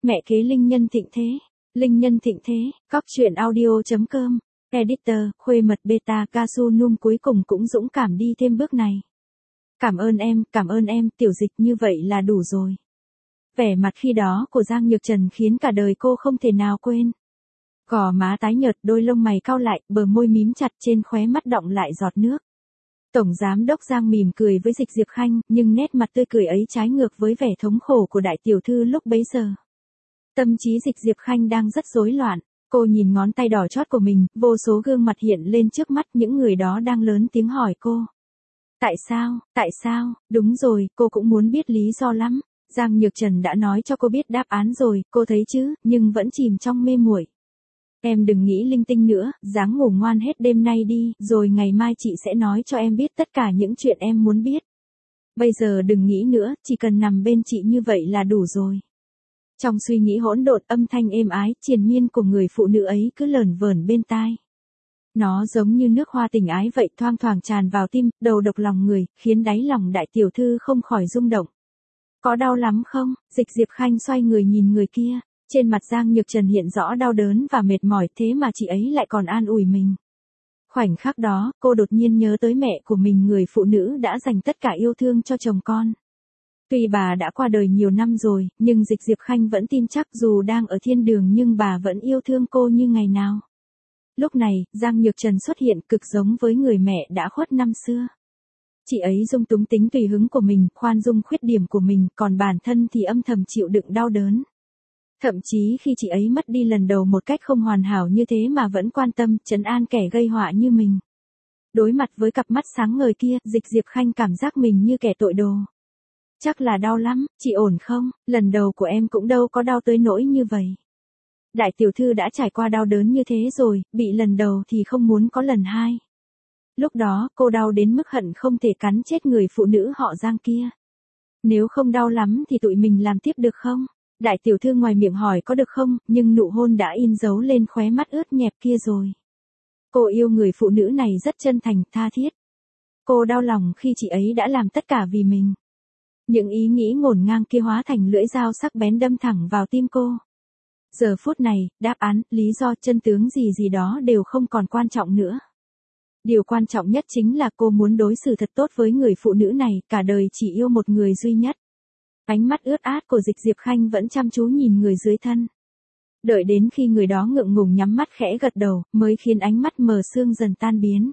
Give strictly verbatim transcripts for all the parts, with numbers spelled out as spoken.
Mẹ kế Linh Nhân thịnh thế. Linh Nhân thịnh thế, cóc truyện audio.com. Editor, khuê mật beta Casu Num cuối cùng cũng dũng cảm đi thêm bước này. Cảm ơn em, cảm ơn em, tiểu dịch như vậy là đủ rồi. Vẻ mặt khi đó của Giang Nhược Trần khiến cả đời cô không thể nào quên. Gò má tái nhợt, đôi lông mày cau lại, bờ môi mím chặt, trên khóe mắt đọng lại giọt nước. Tổng giám đốc Giang mỉm cười với Dịch Diệp Khanh, nhưng nét mặt tươi cười ấy trái ngược với vẻ thống khổ của đại tiểu thư lúc bấy giờ. Tâm trí Dịch Diệp Khanh đang rất rối loạn, cô nhìn ngón tay đỏ chót của mình, vô số gương mặt hiện lên trước mắt, những người đó đang lớn tiếng hỏi cô. Tại sao, tại sao, đúng rồi, cô cũng muốn biết lý do lắm. Giang Nhược Trần đã nói cho cô biết đáp án rồi, cô thấy chứ, nhưng vẫn chìm trong mê muội. Em đừng nghĩ linh tinh nữa, ráng ngủ ngoan hết đêm nay đi, rồi ngày mai chị sẽ nói cho em biết tất cả những chuyện em muốn biết. Bây giờ đừng nghĩ nữa, chỉ cần nằm bên chị như vậy là đủ rồi. Trong suy nghĩ hỗn độn, âm thanh êm ái, triền miên của người phụ nữ ấy cứ lởn vởn bên tai. Nó giống như nước hoa tình ái vậy, thoang thoảng tràn vào tim, đầu độc lòng người, khiến đáy lòng đại tiểu thư không khỏi rung động. Có đau lắm không? Dịch Diệp Khanh xoay người nhìn người kia. Trên mặt Giang Nhược Trần hiện rõ đau đớn và mệt mỏi, thế mà chị ấy lại còn an ủi mình. Khoảnh khắc đó, cô đột nhiên nhớ tới mẹ của mình, người phụ nữ đã dành tất cả yêu thương cho chồng con. Tuy bà đã qua đời nhiều năm rồi, nhưng Dịch Diệp Khanh vẫn tin chắc dù đang ở thiên đường nhưng bà vẫn yêu thương cô như ngày nào. Lúc này, Giang Nhược Trần xuất hiện cực giống với người mẹ đã khuất năm xưa. Chị ấy dung túng tính tùy hứng của mình, khoan dung khuyết điểm của mình, còn bản thân thì âm thầm chịu đựng đau đớn. Thậm chí khi chị ấy mất đi lần đầu một cách không hoàn hảo như thế mà vẫn quan tâm, trấn an kẻ gây họa như mình. Đối mặt với cặp mắt sáng ngời kia, Dịch Diệp Khanh cảm giác mình như kẻ tội đồ. Chắc là đau lắm, chị ổn không? Lần đầu của em cũng đâu có đau tới nỗi như vậy. Đại tiểu thư đã trải qua đau đớn như thế rồi, bị lần đầu thì không muốn có lần hai. Lúc đó, cô đau đến mức hận không thể cắn chết người phụ nữ họ Giang kia. Nếu không đau lắm thì tụi mình làm tiếp được không? Đại tiểu thư ngoài miệng hỏi có được không, nhưng nụ hôn đã in dấu lên khóe mắt ướt nhẹp kia rồi. Cô yêu người phụ nữ này rất chân thành, tha thiết. Cô đau lòng khi chị ấy đã làm tất cả vì mình. Những ý nghĩ ngổn ngang kia hóa thành lưỡi dao sắc bén đâm thẳng vào tim cô. Giờ phút này, đáp án, lý do, chân tướng gì gì đó đều không còn quan trọng nữa. Điều quan trọng nhất chính là cô muốn đối xử thật tốt với người phụ nữ này, cả đời chỉ yêu một người duy nhất. Ánh mắt ướt át của Dịch Diệp Khanh vẫn chăm chú nhìn người dưới thân. Đợi đến khi người đó ngượng ngùng nhắm mắt khẽ gật đầu, mới khiến ánh mắt mờ sương dần tan biến.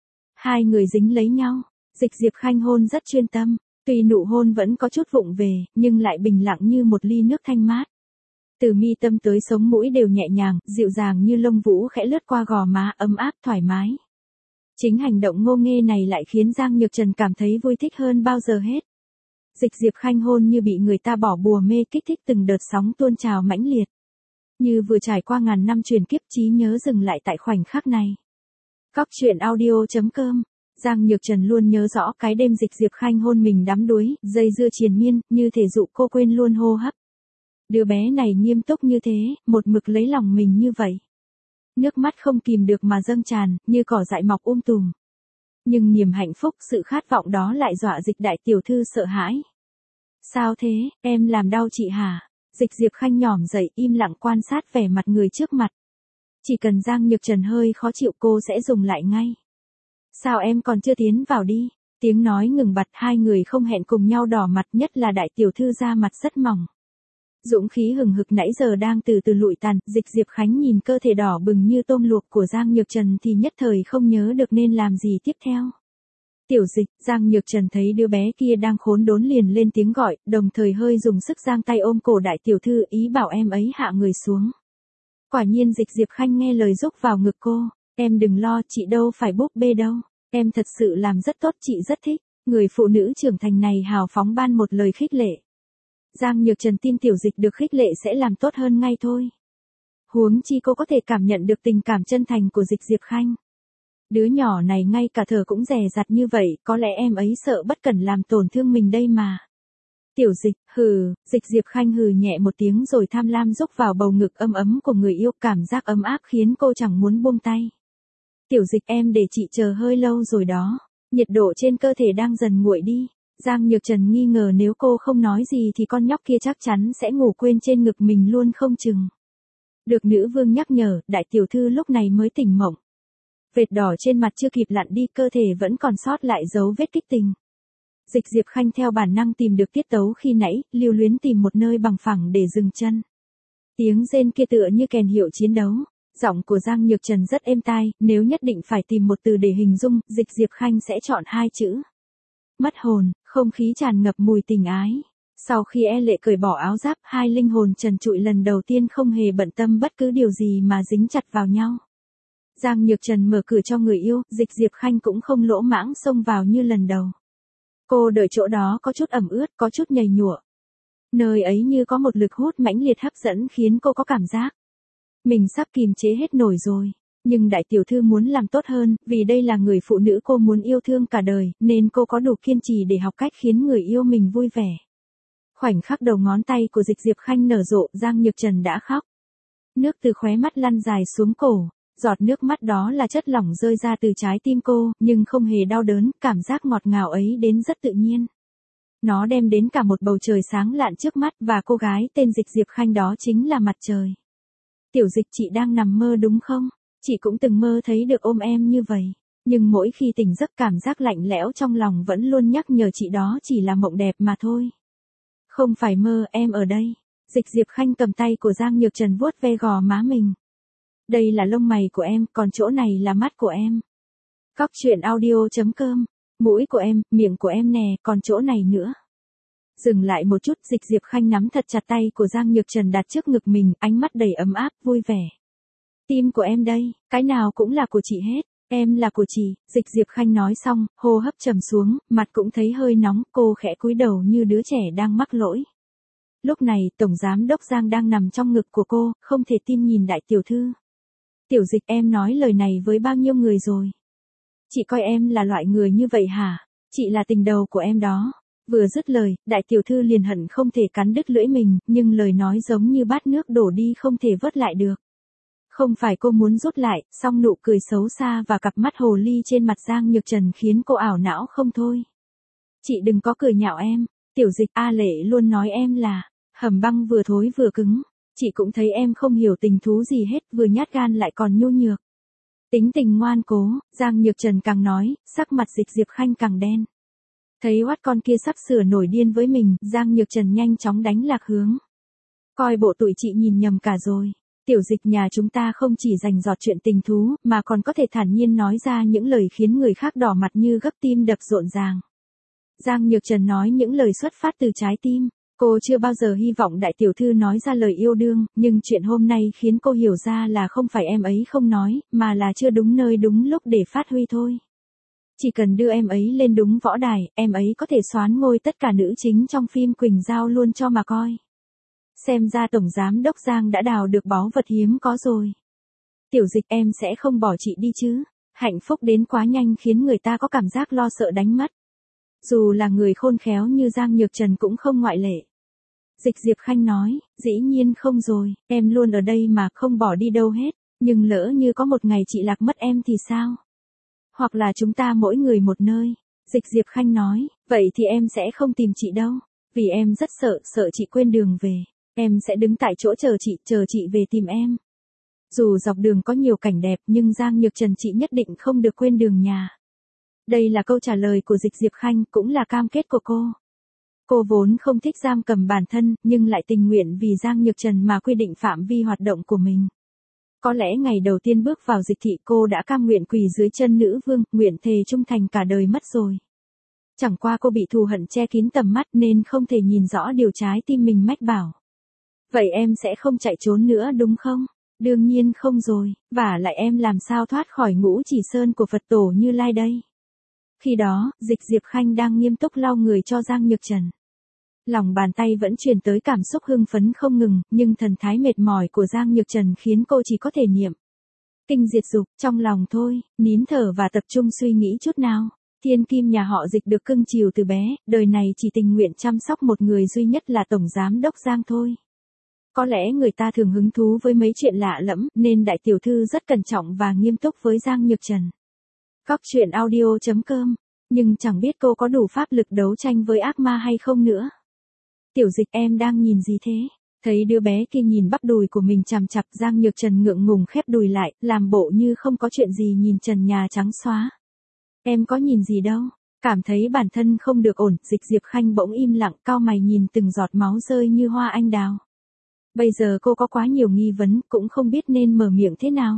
Hai người dính lấy nhau, Dịch Diệp Khanh hôn rất chuyên tâm, tuy nụ hôn vẫn có chút vụng về, nhưng lại bình lặng như một ly nước thanh mát. Từ mi tâm tới sống mũi đều nhẹ nhàng, dịu dàng như lông vũ khẽ lướt qua gò má, ấm áp thoải mái. Chính hành động ngô nghê này lại khiến Giang Nhược Trần cảm thấy vui thích hơn bao giờ hết. Dịch Diệp Khanh hôn như bị người ta bỏ bùa mê, kích thích từng đợt sóng tuôn trào mãnh liệt. Như vừa trải qua ngàn năm truyền kiếp, trí nhớ dừng lại tại khoảnh khắc này. Cóc truyện audio.com. Giang Nhược Trần luôn nhớ rõ cái đêm Dịch Diệp Khanh hôn mình đắm đuối, dây dưa triền miên, như thể dụ cô quên luôn hô hấp. Đứa bé này nghiêm túc như thế, một mực lấy lòng mình như vậy. Nước mắt không kìm được mà dâng tràn, như cỏ dại mọc um tùm. Nhưng niềm hạnh phúc, sự khát vọng đó lại dọa Dịch đại tiểu thư sợ hãi. Sao thế, em làm đau chị hả? Dịch Diệp Khanh nhỏm dậy, im lặng quan sát vẻ mặt người trước mặt. Chỉ cần Giang Nhược Trần hơi khó chịu cô sẽ dùng lại ngay. Sao em còn chưa tiến vào đi? Tiếng nói ngừng bặt, hai người không hẹn cùng nhau đỏ mặt, nhất là đại tiểu thư da mặt rất mỏng. Dũng khí hừng hực nãy giờ đang từ từ lụi tàn, Dịch Diệp Khánh nhìn cơ thể đỏ bừng như tôm luộc của Giang Nhược Trần thì nhất thời không nhớ được nên làm gì tiếp theo. Tiểu Dịch, Giang Nhược Trần thấy đứa bé kia đang khốn đốn liền lên tiếng gọi, đồng thời hơi dùng sức giang tay ôm cổ đại tiểu thư, ý bảo em ấy hạ người xuống. Quả nhiên Dịch Diệp Khanh nghe lời rúc vào ngực cô, em đừng lo, chị đâu phải búp bê đâu, em thật sự làm rất tốt, chị rất thích. Người phụ nữ trưởng thành này hào phóng ban một lời khích lệ. Giang Nhược Trần tin Tiểu Dịch được khích lệ sẽ làm tốt hơn ngay thôi. Huống chi cô có thể cảm nhận được tình cảm chân thành của Dịch Diệp Khanh. Đứa nhỏ này ngay cả thở cũng dè dặt như vậy, có lẽ em ấy sợ bất cẩn làm tổn thương mình đây mà. Tiểu Dịch, hừ, Dịch Diệp Khanh hừ nhẹ một tiếng rồi tham lam rúc vào bầu ngực ấm ấm của người yêu, cảm giác ấm áp khiến cô chẳng muốn buông tay. Tiểu Dịch, em để chị chờ hơi lâu rồi đó, nhiệt độ trên cơ thể đang dần nguội đi. Giang Nhược Trần nghi ngờ nếu cô không nói gì thì con nhóc kia chắc chắn sẽ ngủ quên trên ngực mình luôn không chừng. Được nữ vương nhắc nhở, đại tiểu thư lúc này mới tỉnh mộng. Vệt đỏ trên mặt chưa kịp lặn đi, cơ thể vẫn còn sót lại dấu vết kích tình. Dịch Diệp Khanh theo bản năng tìm được tiết tấu khi nãy, lưu luyến tìm một nơi bằng phẳng để dừng chân. Tiếng rên kia tựa như kèn hiệu chiến đấu. Giọng của Giang Nhược Trần rất êm tai, nếu nhất định phải tìm một từ để hình dung, Dịch Diệp Khanh sẽ chọn hai chữ. Mất hồn, không khí tràn ngập mùi tình ái. Sau khi E Lệ cởi bỏ áo giáp, hai linh hồn trần trụi lần đầu tiên không hề bận tâm bất cứ điều gì mà dính chặt vào nhau. Giang Nhược Trần mở cửa cho người yêu, Dịch Diệp Khanh cũng không lỗ mãng xông vào như lần đầu. Cô đợi chỗ đó có chút ẩm ướt, có chút nhầy nhụa. Nơi ấy như có một lực hút mãnh liệt hấp dẫn khiến cô có cảm giác mình sắp kìm chế hết nổi rồi. Nhưng đại tiểu thư muốn làm tốt hơn, vì đây là người phụ nữ cô muốn yêu thương cả đời, nên cô có đủ kiên trì để học cách khiến người yêu mình vui vẻ. Khoảnh khắc đầu ngón tay của Dịch Diệp Khanh nở rộ, Giang Nhược Trần đã khóc. Nước từ khóe mắt lăn dài xuống cổ, giọt nước mắt đó là chất lỏng rơi ra từ trái tim cô, nhưng không hề đau đớn, cảm giác ngọt ngào ấy đến rất tự nhiên. Nó đem đến cả một bầu trời sáng lạn trước mắt, và cô gái tên Dịch Diệp Khanh đó chính là mặt trời. Tiểu Dịch, chị đang nằm mơ đúng không? Chị cũng từng mơ thấy được ôm em như vậy. Nhưng mỗi khi tỉnh giấc cảm giác lạnh lẽo trong lòng vẫn luôn nhắc nhở chị đó chỉ là mộng đẹp mà thôi. Không phải mơ, em ở đây. Dịch Diệp Khanh cầm tay của Giang Nhược Trần vuốt ve gò má mình. Đây là lông mày của em, còn chỗ này là mắt của em. Cóc truyện audio chấm com. Mũi của em, miệng của em nè, còn chỗ này nữa. Dừng lại một chút, Dịch Diệp Khanh nắm thật chặt tay của Giang Nhược Trần đặt trước ngực mình, ánh mắt đầy ấm áp, vui vẻ. Tim của em đây, cái nào cũng là của chị hết, em là của chị. Dịch Diệp Khanh nói xong, hô hấp trầm xuống, mặt cũng thấy hơi nóng, cô khẽ cúi đầu như đứa trẻ đang mắc lỗi. Lúc này, Tổng Giám Đốc Giang đang nằm trong ngực của cô, không thể tin nhìn đại tiểu thư. Tiểu Dịch, em nói lời này với bao nhiêu người rồi? Chị coi em là loại người như vậy hả? Chị là tình đầu của em đó. Vừa dứt lời, đại tiểu thư liền hận không thể cắn đứt lưỡi mình, nhưng lời nói giống như bát nước đổ đi không thể vớt lại được. Không phải cô muốn rút lại, song nụ cười xấu xa và cặp mắt hồ ly trên mặt Giang Nhược Trần khiến cô ảo não không thôi. Chị đừng có cười nhạo em, Tiểu Dịch, A Lệ luôn nói em là hầm băng vừa thối vừa cứng. Chị cũng thấy em không hiểu tình thú gì hết, vừa nhát gan lại còn nhu nhược. Tính tình ngoan cố, Giang Nhược Trần càng nói, sắc mặt Dịch Diệp Khanh càng đen. Thấy oát con kia sắp sửa nổi điên với mình, Giang Nhược Trần nhanh chóng đánh lạc hướng. Coi bộ tụi chị nhìn nhầm cả rồi. Tiểu Dịch, nhà chúng ta không chỉ dành dọt chuyện tình thú, mà còn có thể thản nhiên nói ra những lời khiến người khác đỏ mặt như gấp tim đập rộn ràng. Giang Nhược Trần nói những lời xuất phát từ trái tim. Cô chưa bao giờ hy vọng đại tiểu thư nói ra lời yêu đương, nhưng chuyện hôm nay khiến cô hiểu ra là không phải em ấy không nói, mà là chưa đúng nơi đúng lúc để phát huy thôi. Chỉ cần đưa em ấy lên đúng võ đài, em ấy có thể soán ngôi tất cả nữ chính trong phim Quỳnh Giao luôn cho mà coi. Xem ra Tổng Giám Đốc Giang đã đào được báu vật hiếm có rồi. Tiểu Dịch, em sẽ không bỏ chị đi chứ? Hạnh phúc đến quá nhanh khiến người ta có cảm giác lo sợ đánh mất. Dù là người khôn khéo như Giang Nhược Trần cũng không ngoại lệ. Dịch Diệp Khanh nói, dĩ nhiên không rồi, em luôn ở đây mà không bỏ đi đâu hết, nhưng lỡ như có một ngày chị lạc mất em thì sao? Hoặc là chúng ta mỗi người một nơi. Dịch Diệp Khanh nói, vậy thì em sẽ không tìm chị đâu, vì em rất sợ, sợ chị quên đường về. Em sẽ đứng tại chỗ chờ chị, chờ chị về tìm em. Dù dọc đường có nhiều cảnh đẹp nhưng Giang Nhược Trần chị nhất định không được quên đường nhà. Đây là câu trả lời của Dịch Diệp Khanh, cũng là cam kết của cô. Cô vốn không thích giam cầm bản thân, nhưng lại tình nguyện vì Giang Nhược Trần mà quy định phạm vi hoạt động của mình. Có lẽ ngày đầu tiên bước vào dịch thị cô đã cam nguyện quỳ dưới chân nữ vương, nguyện thề trung thành cả đời mất rồi. Chẳng qua cô bị thù hận che kín tầm mắt nên không thể nhìn rõ điều trái tim mình mách bảo. Vậy em sẽ không chạy trốn nữa đúng không? Đương nhiên không rồi, và lại em làm sao thoát khỏi ngũ chỉ sơn của Phật tổ Như Lai đây? Khi đó, Dịch Diệp Khanh đang nghiêm túc lau người cho Giang Nhược Trần. Lòng bàn tay vẫn truyền tới cảm xúc hưng phấn không ngừng, nhưng thần thái mệt mỏi của Giang Nhược Trần khiến cô chỉ có thể niệm kinh diệt dục trong lòng thôi, nín thở và tập trung suy nghĩ chút nào. Thiên kim nhà họ Dịch được cưng chiều từ bé, đời này chỉ tình nguyện chăm sóc một người duy nhất là Tổng Giám Đốc Giang thôi. Có lẽ người ta thường hứng thú với mấy chuyện lạ lẫm, nên đại tiểu thư rất cẩn trọng và nghiêm túc với Giang Nhược Trần. Cóc truyện audio chấm com Nhưng chẳng biết cô có đủ pháp lực đấu tranh với ác ma hay không nữa. Tiểu Dịch, em đang nhìn gì thế? Thấy đứa bé kia nhìn bắp đùi của mình chằm chằm, Giang Nhược Trần ngượng ngùng khép đùi lại, làm bộ như không có chuyện gì nhìn trần nhà trắng xóa. Em có nhìn gì đâu. Cảm thấy bản thân không được ổn, Dịch Diệp Khanh bỗng im lặng, cau mày nhìn từng giọt máu rơi như hoa anh đào. Bây giờ cô có quá nhiều nghi vấn, cũng không biết nên mở miệng thế nào.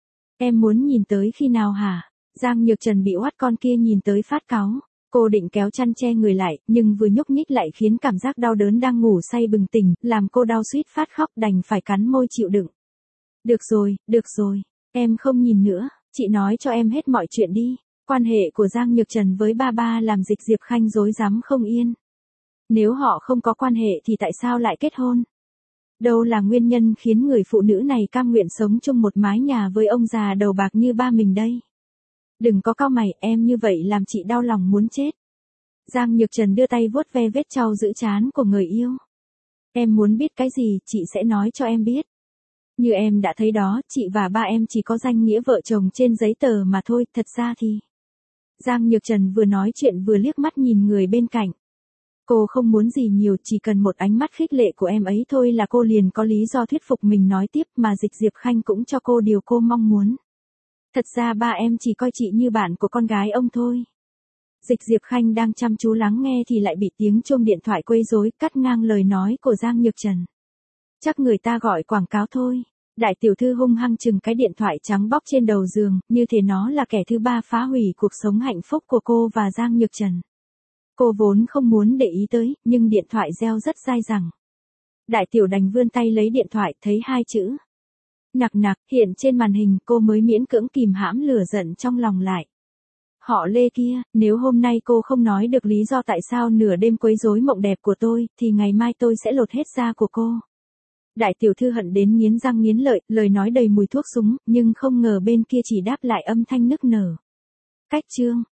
Em muốn nhìn tới khi nào hả? Giang Nhược Trần bị oát con kia nhìn tới phát cáu. Cô định kéo chăn che người lại, nhưng vừa nhúc nhích lại khiến cảm giác đau đớn đang ngủ say bừng tỉnh, làm cô đau suýt phát khóc, đành phải cắn môi chịu đựng. Được rồi, được rồi, em không nhìn nữa, chị nói cho em hết mọi chuyện đi. Quan hệ của Giang Nhược Trần với ba ba làm Dịch Diệp Khanh rối rắm không yên. Nếu họ không có quan hệ thì tại sao lại kết hôn? Đâu là nguyên nhân khiến người phụ nữ này cam nguyện sống chung một mái nhà với ông già đầu bạc như ba mình đây? Đừng có cau mày, em như vậy làm chị đau lòng muốn chết. Giang Nhược Trần đưa tay vuốt ve vết trau giữ trán của người yêu. Em muốn biết cái gì, chị sẽ nói cho em biết. Như em đã thấy đó, chị và ba em chỉ có danh nghĩa vợ chồng trên giấy tờ mà thôi, thật ra thì... Giang Nhược Trần vừa nói chuyện vừa liếc mắt nhìn người bên cạnh. Cô không muốn gì nhiều, chỉ cần một ánh mắt khích lệ của em ấy thôi là cô liền có lý do thuyết phục mình nói tiếp, mà Dịch Diệp Khanh cũng cho cô điều cô mong muốn. Thật ra ba em chỉ coi chị như bạn của con gái ông thôi. Dịch Diệp Khanh đang chăm chú lắng nghe thì lại bị tiếng chuông điện thoại quấy rối, cắt ngang lời nói của Giang Nhược Trần. Chắc người ta gọi quảng cáo thôi. Đại tiểu thư hung hăng chừng cái điện thoại trắng bóc trên đầu giường, như thế nó là kẻ thứ ba phá hủy cuộc sống hạnh phúc của cô và Giang Nhược Trần. Cô vốn không muốn để ý tới, nhưng điện thoại reo rất dai dẳng. Đại tiểu đành vươn tay lấy điện thoại, thấy hai chữ nặc nặc hiện trên màn hình, cô mới miễn cưỡng kìm hãm lửa giận trong lòng lại. Họ Lê kia, nếu hôm nay cô không nói được lý do tại sao nửa đêm quấy rối mộng đẹp của tôi, thì ngày mai tôi sẽ lột hết da của cô. Đại tiểu thư hận đến nghiến răng nghiến lợi, lời nói đầy mùi thuốc súng, nhưng không ngờ bên kia chỉ đáp lại âm thanh nức nở. Cách chương